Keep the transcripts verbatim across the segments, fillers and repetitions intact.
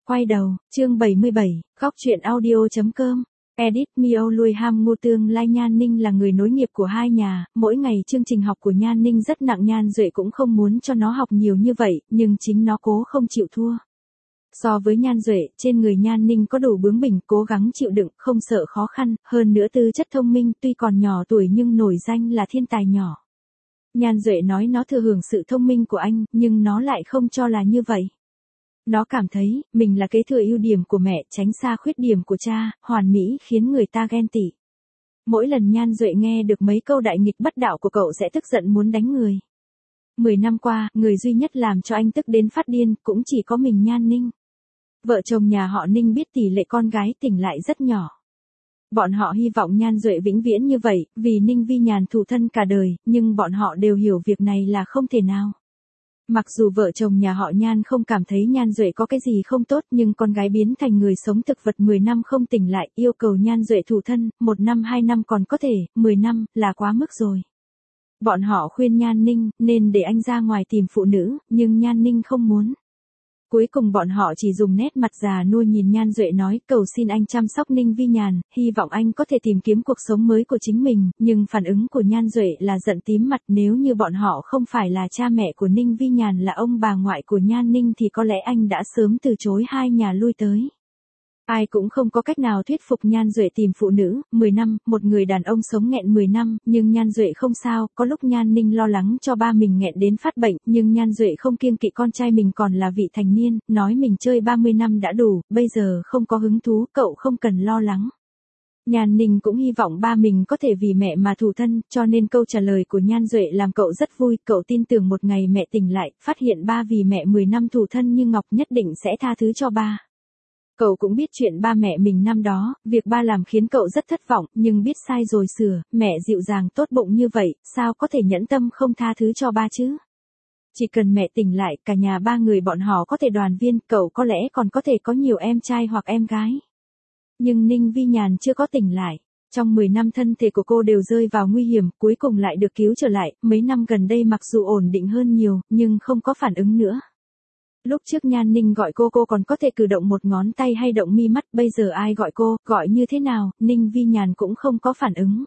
Quay đầu, chương bảy mươi bảy, góc truyện audio.com. Edit Mio Lui Ham Ngô tương lai Nhan Ninh là người nối nghiệp của hai nhà, mỗi ngày chương trình học của Nhan Ninh rất nặng, Nhan Duệ cũng không muốn cho nó học nhiều như vậy, nhưng chính nó cố không chịu thua. So với Nhan Duệ, trên người Nhan Ninh có đủ bướng bỉnh, cố gắng chịu đựng, không sợ khó khăn, hơn nữa tư chất thông minh, tuy còn nhỏ tuổi nhưng nổi danh là thiên tài nhỏ. Nhan Duệ nói nó thừa hưởng sự thông minh của anh, nhưng nó lại không cho là như vậy. Nó cảm thấy, mình là kế thừa ưu điểm của mẹ, tránh xa khuyết điểm của cha, hoàn mỹ khiến người ta ghen tị. Mỗi lần Nhan Duệ nghe được mấy câu đại nghịch bất đạo của cậu sẽ tức giận muốn đánh người. Mười năm qua, người duy nhất làm cho anh tức đến phát điên, cũng chỉ có mình Nhan Ninh. Vợ chồng nhà họ Ninh biết tỷ lệ con gái tỉnh lại rất nhỏ. Bọn họ hy vọng Nhan Duệ vĩnh viễn như vậy, vì Ninh Vi Nhàn thù thân cả đời, nhưng bọn họ đều hiểu việc này là không thể nào. Mặc dù vợ chồng nhà họ Nhan không cảm thấy Nhan Duệ có cái gì không tốt, nhưng con gái biến thành người sống thực vật mười năm không tỉnh lại, yêu cầu Nhan Duệ thù thân, một năm hai năm còn có thể, mười năm, là quá mức rồi. Bọn họ khuyên Nhan Ninh, nên để anh ra ngoài tìm phụ nữ, nhưng Nhan Ninh không muốn. Cuối cùng bọn họ chỉ dùng nét mặt già nua nhìn Nhan Duệ nói, cầu xin anh chăm sóc Ninh Vi Nhàn, hy vọng anh có thể tìm kiếm cuộc sống mới của chính mình, nhưng phản ứng của Nhan Duệ là giận tím mặt, nếu như bọn họ không phải là cha mẹ của Ninh Vi Nhàn là ông bà ngoại của Nhan Ninh thì có lẽ anh đã sớm từ chối hai nhà lui tới. Ai cũng không có cách nào thuyết phục Nhan Duệ tìm phụ nữ, mười năm, một người đàn ông sống nghẹn mười năm, nhưng Nhan Duệ không sao, có lúc Nhan Ninh lo lắng cho ba mình nghẹn đến phát bệnh, nhưng Nhan Duệ không kiêng kỵ con trai mình còn là vị thành niên, nói mình chơi ba mươi năm đã đủ, bây giờ không có hứng thú, cậu không cần lo lắng. Nhan Ninh cũng hy vọng ba mình có thể vì mẹ mà thù thân, cho nên câu trả lời của Nhan Duệ làm cậu rất vui, cậu tin tưởng một ngày mẹ tỉnh lại, phát hiện ba vì mẹ mười năm thù thân như ngọc nhất định sẽ tha thứ cho ba. Cậu cũng biết chuyện ba mẹ mình năm đó, việc ba làm khiến cậu rất thất vọng, nhưng biết sai rồi sửa, mẹ dịu dàng tốt bụng như vậy, sao có thể nhẫn tâm không tha thứ cho ba chứ? Chỉ cần mẹ tỉnh lại, cả nhà ba người bọn họ có thể đoàn viên, cậu có lẽ còn có thể có nhiều em trai hoặc em gái. Nhưng Ninh Vi Nhàn chưa có tỉnh lại. Trong mười năm thân thể của cô đều rơi vào nguy hiểm, cuối cùng lại được cứu trở lại, mấy năm gần đây mặc dù ổn định hơn nhiều, nhưng không có phản ứng nữa. Lúc trước Nhan Ninh gọi cô cô còn có thể cử động một ngón tay hay động mi mắt, bây giờ ai gọi cô, gọi như thế nào, Ninh Vi Nhàn cũng không có phản ứng.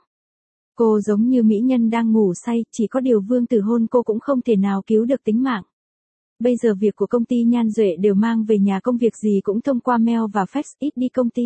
Cô giống như mỹ nhân đang ngủ say, chỉ có điều Vương Tử hôn cô cũng không thể nào cứu được tính mạng. Bây giờ việc của công ty Nhan Duệ đều mang về nhà, công việc gì cũng thông qua mail và fax, ít đi công ty.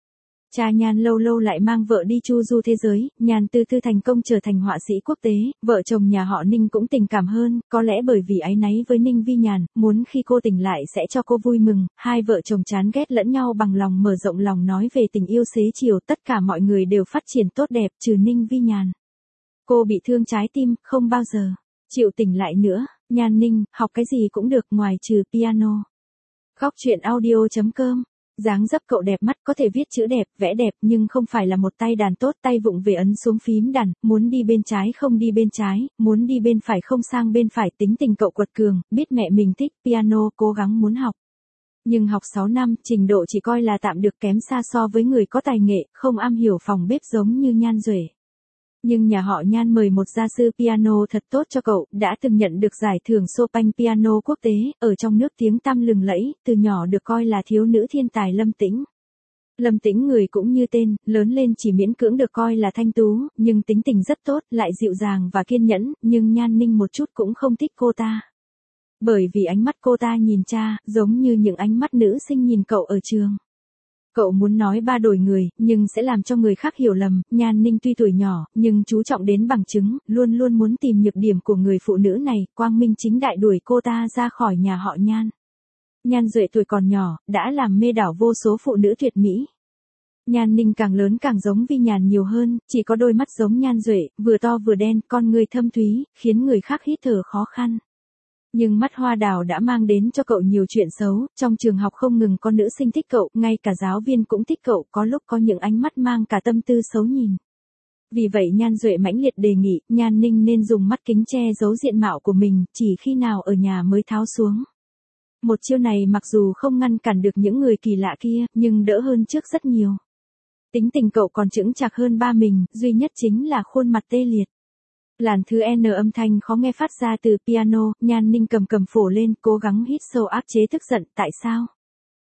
Cha Nhan lâu lâu lại mang vợ đi chu du thế giới, Nhan Tư Tư thành công trở thành họa sĩ quốc tế, vợ chồng nhà họ Ninh cũng tình cảm hơn, có lẽ bởi vì áy náy với Ninh Vi Nhàn, muốn khi cô tỉnh lại sẽ cho cô vui mừng, hai vợ chồng chán ghét lẫn nhau bằng lòng mở rộng lòng nói về tình yêu xế chiều, tất cả mọi người đều phát triển tốt đẹp trừ Ninh Vi Nhàn. Cô bị thương trái tim, không bao giờ chịu tỉnh lại nữa, Nhan Ninh, học cái gì cũng được ngoài trừ piano. Góc truyện audio.com. Dáng dấp cậu đẹp mắt, có thể viết chữ đẹp, vẽ đẹp, nhưng không phải là một tay đàn tốt, tay vụng về ấn xuống phím đàn, muốn đi bên trái không đi bên trái, muốn đi bên phải không sang bên phải, tính tình cậu quật cường, biết mẹ mình thích piano, cố gắng muốn học. Nhưng học sáu năm, trình độ chỉ coi là tạm được, kém xa so với người có tài nghệ, không am hiểu phòng bếp giống như Nhan Duệ. Nhưng nhà họ Nhan mời một gia sư piano thật tốt cho cậu, đã từng nhận được giải thưởng Chopin piano quốc tế, ở trong nước tiếng tăm lừng lẫy, từ nhỏ được coi là thiếu nữ thiên tài Lâm Tĩnh. Lâm Tĩnh người cũng như tên, lớn lên chỉ miễn cưỡng được coi là thanh tú, nhưng tính tình rất tốt, lại dịu dàng và kiên nhẫn, nhưng Nhan Ninh một chút cũng không thích cô ta. Bởi vì ánh mắt cô ta nhìn cha, giống như những ánh mắt nữ sinh nhìn cậu ở trường. Cậu muốn nói ba đổi người, nhưng sẽ làm cho người khác hiểu lầm, Nhan Ninh tuy tuổi nhỏ, nhưng chú trọng đến bằng chứng, luôn luôn muốn tìm nhược điểm của người phụ nữ này, quang minh chính đại đuổi cô ta ra khỏi nhà họ Nhan. Nhan Duệ tuổi còn nhỏ, đã làm mê đảo vô số phụ nữ tuyệt mỹ. Nhan Ninh càng lớn càng giống Vi Nhàn nhiều hơn, chỉ có đôi mắt giống Nhan Duệ, vừa to vừa đen, con người thâm thúy, khiến người khác hít thở khó khăn. Nhưng mắt hoa đào đã mang đến cho cậu nhiều chuyện xấu, trong trường học không ngừng có nữ sinh thích cậu, ngay cả giáo viên cũng thích cậu, có lúc có những ánh mắt mang cả tâm tư xấu nhìn. Vì vậy Nhan Duệ mãnh liệt đề nghị, Nhan Ninh nên dùng mắt kính che giấu diện mạo của mình, chỉ khi nào ở nhà mới tháo xuống. Một chiêu này mặc dù không ngăn cản được những người kỳ lạ kia, nhưng đỡ hơn trước rất nhiều. Tính tình cậu còn chững chạc hơn ba mình, duy nhất chính là khuôn mặt tê liệt. Làn thứ N âm thanh khó nghe phát ra từ piano, Nhan Ninh cầm cầm phổ lên, cố gắng hít sâu áp chế tức giận, tại sao?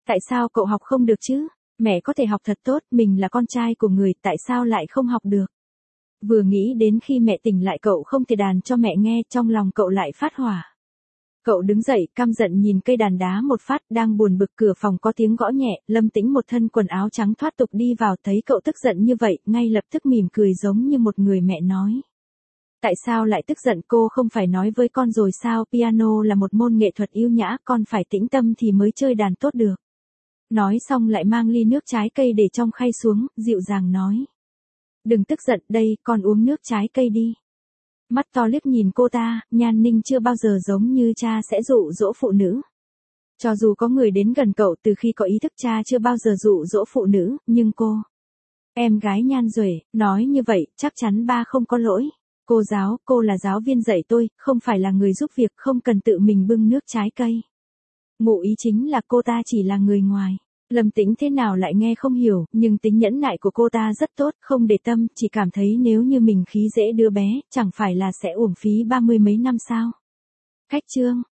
Tại sao cậu học không được chứ? Mẹ có thể học thật tốt, mình là con trai của người, tại sao lại không học được? Vừa nghĩ đến khi mẹ tỉnh lại cậu không thể đàn cho mẹ nghe, trong lòng cậu lại phát hỏa. Cậu đứng dậy, căm giận nhìn cây đàn đá một phát, đang buồn bực cửa phòng có tiếng gõ nhẹ, Lâm Tĩnh một thân quần áo trắng thoát tục đi vào, thấy cậu tức giận như vậy, ngay lập tức mỉm cười giống như một người mẹ nói. Tại sao lại tức giận, cô không phải nói với con rồi sao, piano là một môn nghệ thuật yêu nhã, con phải tĩnh tâm thì mới chơi đàn tốt được. Nói xong lại mang ly nước trái cây để trong khay xuống, dịu dàng nói. Đừng tức giận, đây, con uống nước trái cây đi. Mắt to liếc nhìn cô ta, Nhan Ninh chưa bao giờ giống như cha sẽ dụ dỗ phụ nữ. Cho dù có người đến gần cậu từ khi có ý thức, cha chưa bao giờ dụ dỗ phụ nữ, nhưng cô, em gái Nhan Duệ, nói như vậy, chắc chắn ba không có lỗi. Cô giáo, cô là giáo viên dạy tôi, không phải là người giúp việc, không cần tự mình bưng nước trái cây. Ngụ ý chính là cô ta chỉ là người ngoài. Lâm Tĩnh thế nào lại nghe không hiểu, nhưng tính nhẫn nại của cô ta rất tốt, không để tâm, chỉ cảm thấy nếu như mình khí dễ đứa bé, chẳng phải là sẽ uổng phí ba mươi mấy năm sao. Khách chương.